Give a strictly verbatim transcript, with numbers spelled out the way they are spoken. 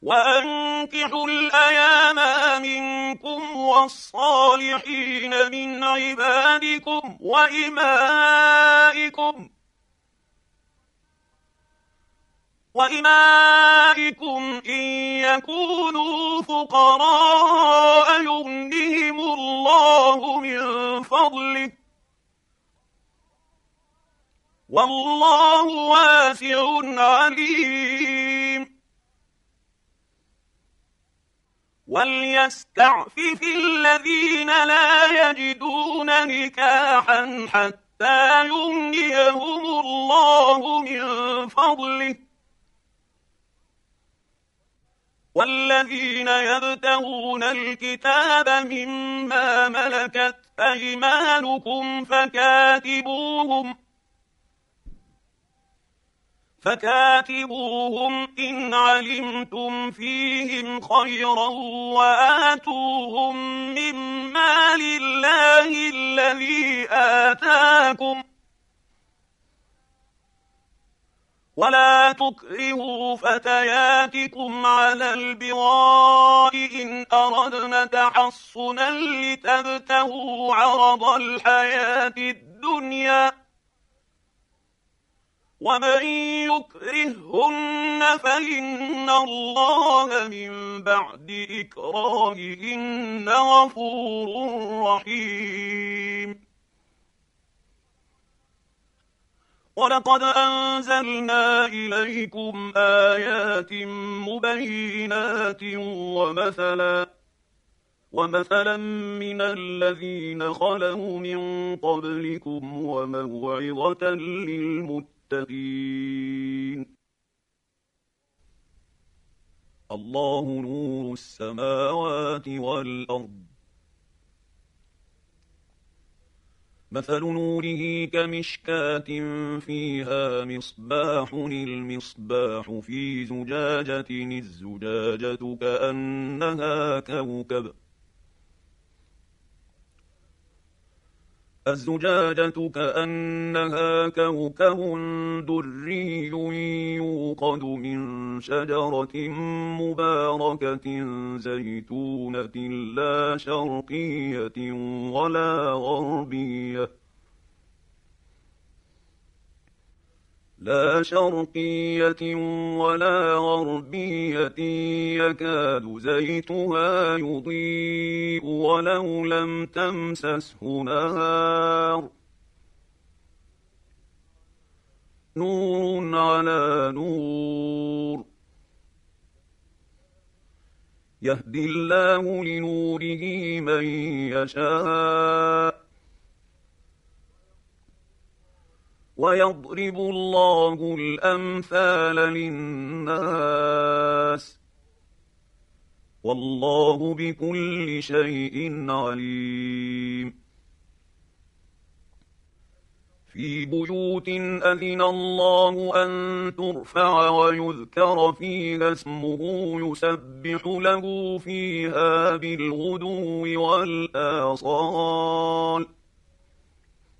وأنكحوا الأيام منكم والصالحين من عبادكم وإمائكم وإمائكم إن يكونوا فقراء يغنهم الله من فضله والله واسع عليم. وليستعفف الذين لا يجدون نكاحا حتى يغنيهم الله من فضله والذين يبتغون الكتاب مما ملكت أيمانكم فكاتبوهم فكاتبوهم إن علمتم فيهم خيرا وآتوهم من مال الله الذي آتاكم ولا تكرهوا فتياتكم على البغاء إن أردنا تحصنا لتبتغوا عرض الحياة الدنيا ومن يكرههن فإن الله من بعد إكراههن غفور رحيم. ولقد أنزلنا إليكم آيات مبينات ومثلا ومثلا من الذين خلوا من قبلكم وموعظة للمتقين. الله نور السماوات والأرض مثل نوره كمشكاة فيها مصباح المصباح في زجاجة الزجاجة كأنها كوكب الزجاجة كأنها كوكب دري يوقد من شجرة مباركة زيتونة لا شرقية ولا غربية لا شرقية ولا غربية يكاد زيتها يضيء ولو لم تمسسه نار نور على نور يهدي الله لنوره من يشاء ويضرب الله الأمثال للناس والله بكل شيء عليم. في بيوت أذن الله أن ترفع ويذكر فيها اسمه يسبح له فيها بالغدو والآصال